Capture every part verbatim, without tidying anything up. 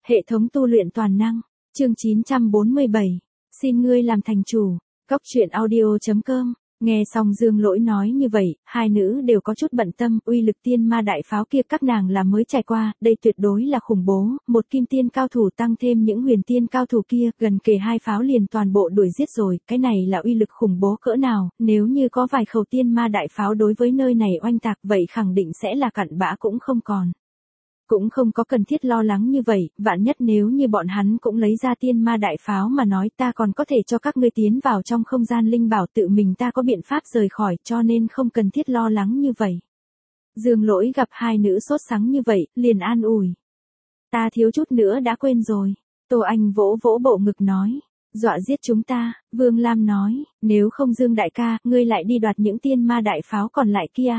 Hệ thống tu luyện toàn năng, chương chín trăm bốn mươi bảy, xin ngươi làm thành chủ, Cốc truyện audio chấm com. Nghe xong Dương Lỗi nói như vậy, hai nữ đều có chút bận tâm, uy lực tiên ma đại pháo kia các nàng là mới trải qua, đây tuyệt đối là khủng bố, một kim tiên cao thủ tăng thêm những huyền tiên cao thủ kia, gần kề hai pháo liền toàn bộ đuổi giết rồi, cái này là uy lực khủng bố cỡ nào, nếu như có vài khẩu tiên ma đại pháo đối với nơi này oanh tạc vậy khẳng định sẽ là cặn bã cũng không còn. Cũng không có cần thiết lo lắng như vậy, vạn nhất nếu như bọn hắn cũng lấy ra tiên ma đại pháo mà nói ta còn có thể cho các ngươi tiến vào trong không gian linh bảo tự mình ta có biện pháp rời khỏi cho nên không cần thiết lo lắng như vậy. Dương Lỗi gặp hai nữ sốt sắng như vậy, liền an ủi. Ta thiếu chút nữa đã quên rồi. Tô Anh vỗ vỗ bộ ngực nói. Dọa giết chúng ta, Vương Lam nói, nếu không Dương đại ca, ngươi lại đi đoạt những tiên ma đại pháo còn lại kia.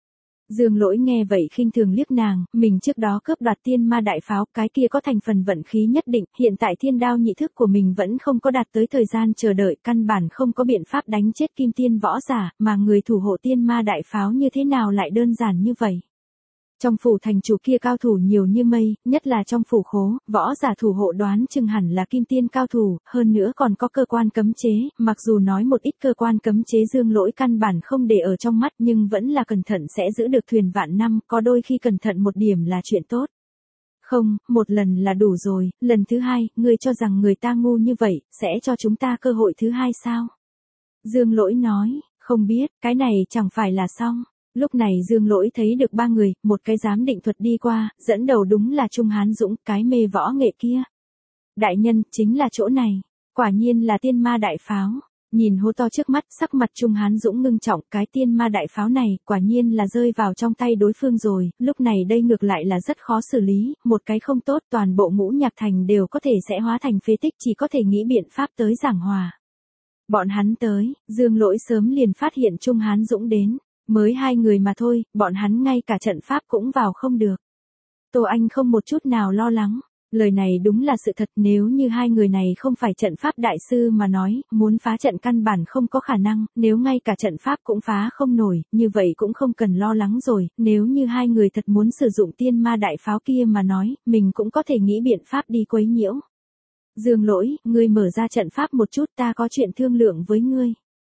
Dương Lỗi nghe vậy khinh thường liếc nàng, mình trước đó cướp đoạt tiên ma đại pháo, cái kia có thành phần vận khí nhất định, hiện tại thiên đao nhị thức của mình vẫn không có đạt tới thời gian chờ đợi, căn bản không có biện pháp đánh chết kim tiên võ giả, mà người thủ hộ tiên ma đại pháo như thế nào lại đơn giản như vậy. Trong phủ thành chủ kia cao thủ nhiều như mây, nhất là trong phủ khố, võ giả thủ hộ đoán chừng hẳn là kim tiên cao thủ, hơn nữa còn có cơ quan cấm chế, mặc dù nói một ít cơ quan cấm chế Dương Lỗi căn bản không để ở trong mắt nhưng vẫn là cẩn thận sẽ giữ được thuyền vạn năm, có đôi khi cẩn thận một điểm là chuyện tốt. Không, một lần là đủ rồi, lần thứ hai, ngươi cho rằng người ta ngu như vậy, sẽ cho chúng ta cơ hội thứ hai sao? Dương Lỗi nói, không biết, cái này chẳng phải là xong. Lúc này Dương Lỗi thấy được ba người, một cái giám định thuật đi qua, dẫn đầu đúng là Trung Hán Dũng, cái mê võ nghệ kia. Đại nhân, chính là chỗ này, quả nhiên là tiên ma đại pháo. Nhìn hô to trước mắt, sắc mặt Trung Hán Dũng ngưng trọng, cái tiên ma đại pháo này, quả nhiên là rơi vào trong tay đối phương rồi, lúc này đây ngược lại là rất khó xử lý, một cái không tốt toàn bộ Ngũ Nhạc Thành đều có thể sẽ hóa thành phế tích, chỉ có thể nghĩ biện pháp tới giảng hòa. Bọn hắn tới, Dương Lỗi sớm liền phát hiện Trung Hán Dũng đến. Mới hai người mà thôi, bọn hắn ngay cả trận pháp cũng vào không được. Tô Anh không một chút nào lo lắng. Lời này đúng là sự thật, nếu như hai người này không phải trận pháp đại sư mà nói, muốn phá trận căn bản không có khả năng, nếu ngay cả trận pháp cũng phá không nổi, như vậy cũng không cần lo lắng rồi, nếu như hai người thật muốn sử dụng tiên ma đại pháo kia mà nói, mình cũng có thể nghĩ biện pháp đi quấy nhiễu. Dương Lỗi, ngươi mở ra trận pháp một chút ta có chuyện thương lượng với ngươi.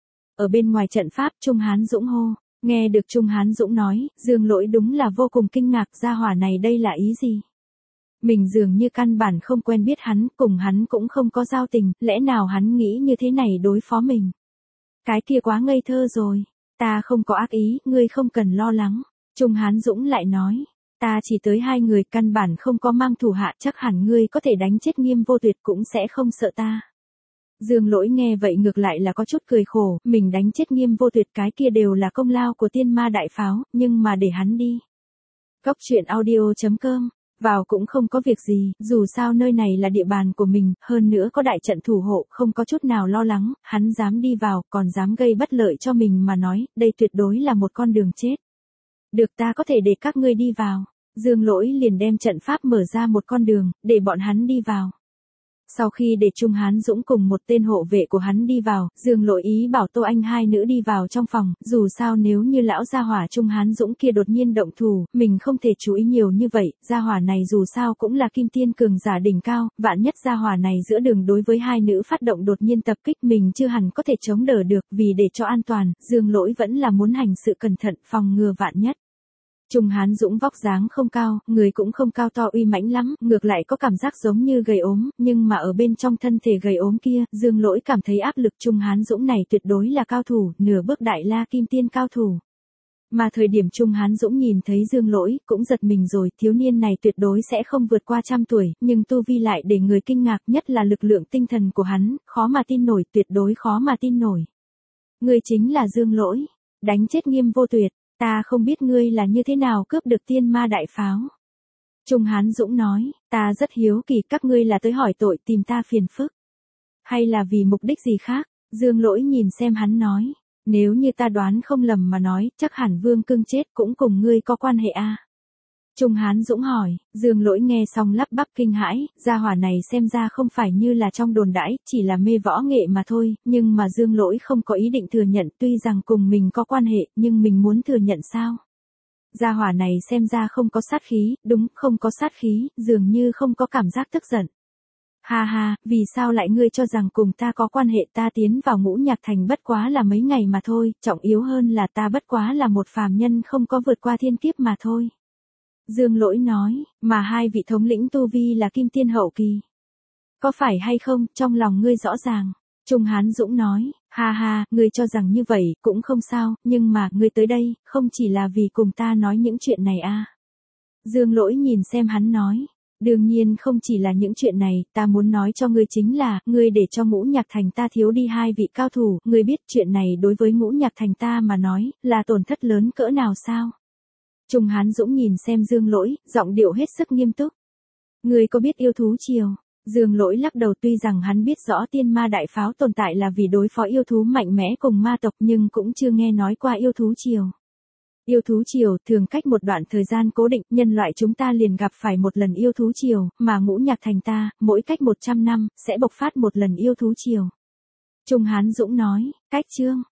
Ở bên ngoài trận pháp Trung Hán Dũng hô. Nghe được Trung Hán Dũng nói, Dương Lỗi đúng là vô cùng kinh ngạc, gia hỏa này đây là ý gì? Mình dường như căn bản không quen biết hắn, cùng hắn cũng không có giao tình, lẽ nào hắn nghĩ như thế này đối phó mình? Cái kia quá ngây thơ rồi, ta không có ác ý, ngươi không cần lo lắng. Trung Hán Dũng lại nói, ta chỉ tới hai người căn bản không có mang thủ hạ, chắc hẳn ngươi có thể đánh chết Nghiêm Vô Tuyệt cũng sẽ không sợ ta. Dương Lỗi nghe vậy ngược lại là có chút cười khổ, mình đánh chết Nghiêm Vô Tuyệt cái kia đều là công lao của tiên ma đại pháo, nhưng mà để hắn đi. Cốc truyện audio chấm com, vào cũng không có việc gì, dù sao nơi này là địa bàn của mình, hơn nữa có đại trận thủ hộ, không có chút nào lo lắng, hắn dám đi vào, còn dám gây bất lợi cho mình mà nói, đây tuyệt đối là một con đường chết. Được ta có thể để các ngươi đi vào. Dương Lỗi liền đem trận pháp mở ra một con đường, để bọn hắn đi vào. Sau khi để Trung Hán Dũng cùng một tên hộ vệ của hắn đi vào, Dương Lỗi ý bảo Tô Anh hai nữ đi vào trong phòng, dù sao nếu như lão gia hỏa Trung Hán Dũng kia đột nhiên động thủ, mình không thể chú ý nhiều như vậy, gia hỏa này dù sao cũng là kim tiên cường giả đỉnh cao, vạn nhất gia hỏa này giữa đường đối với hai nữ phát động đột nhiên tập kích mình chưa hẳn có thể chống đỡ được, vì để cho an toàn, Dương Lỗi vẫn là muốn hành sự cẩn thận, phòng ngừa vạn nhất. Trung Hán Dũng vóc dáng không cao, người cũng không cao to uy mãnh lắm, ngược lại có cảm giác giống như gầy ốm, nhưng mà ở bên trong thân thể gầy ốm kia, Dương Lỗi cảm thấy áp lực Trung Hán Dũng này tuyệt đối là cao thủ, nửa bước đại la kim tiên cao thủ. Mà thời điểm Trung Hán Dũng nhìn thấy Dương Lỗi, cũng giật mình rồi, thiếu niên này tuyệt đối sẽ không vượt qua trăm tuổi, nhưng tu vi lại để người kinh ngạc, nhất là lực lượng tinh thần của hắn, khó mà tin nổi, tuyệt đối khó mà tin nổi. Người chính là Dương Lỗi, đánh chết Nghiêm Vô Tuyệt. Ta không biết ngươi là như thế nào cướp được tiên ma đại pháo. Trung Hán Dũng nói, ta rất hiếu kỳ các ngươi là tới hỏi tội tìm ta phiền phức. Hay là vì mục đích gì khác? Dương Lỗi nhìn xem hắn nói, nếu như ta đoán không lầm mà nói, chắc hẳn Vương Cưng chết cũng cùng ngươi có quan hệ a. Trung Hán Dũng hỏi, Dương Lỗi nghe xong lắp bắp kinh hãi, gia hỏa này xem ra không phải như là trong đồn đãi, chỉ là mê võ nghệ mà thôi, nhưng mà Dương Lỗi không có ý định thừa nhận, tuy rằng cùng mình có quan hệ, nhưng mình muốn thừa nhận sao? Gia hỏa này xem ra không có sát khí, đúng, không có sát khí, dường như không có cảm giác tức giận. Ha ha, vì sao lại ngươi cho rằng cùng ta có quan hệ, ta tiến vào Ngũ Nhạc Thành bất quá là mấy ngày mà thôi, trọng yếu hơn là ta bất quá là một phàm nhân không có vượt qua thiên kiếp mà thôi. Dương Lỗi nói, mà hai vị thống lĩnh tu vi là kim tiên hậu kỳ. Có phải hay không, trong lòng ngươi rõ ràng. Trung Hán Dũng nói, ha ha, ngươi cho rằng như vậy, cũng không sao, nhưng mà, ngươi tới đây, không chỉ là vì cùng ta nói những chuyện này à. Dương Lỗi nhìn xem hắn nói, đương nhiên không chỉ là những chuyện này, ta muốn nói cho ngươi chính là, ngươi để cho Ngũ Nhạc Thành ta thiếu đi hai vị cao thủ, ngươi biết chuyện này đối với Ngũ Nhạc Thành ta mà nói, là tổn thất lớn cỡ nào sao? Trung Hán Dũng nhìn xem Dương Lỗi, giọng điệu hết sức nghiêm túc. Ngươi có biết yêu thú triều? Dương Lỗi lắc đầu, tuy rằng hắn biết rõ tiên ma đại pháo tồn tại là vì đối phó yêu thú mạnh mẽ cùng ma tộc nhưng cũng chưa nghe nói qua yêu thú triều. Yêu thú triều thường cách một đoạn thời gian cố định, nhân loại chúng ta liền gặp phải một lần yêu thú triều, mà Ngũ Nhạc Thành ta, mỗi cách một trăm năm, sẽ bộc phát một lần yêu thú triều. Trung Hán Dũng nói, cách chương,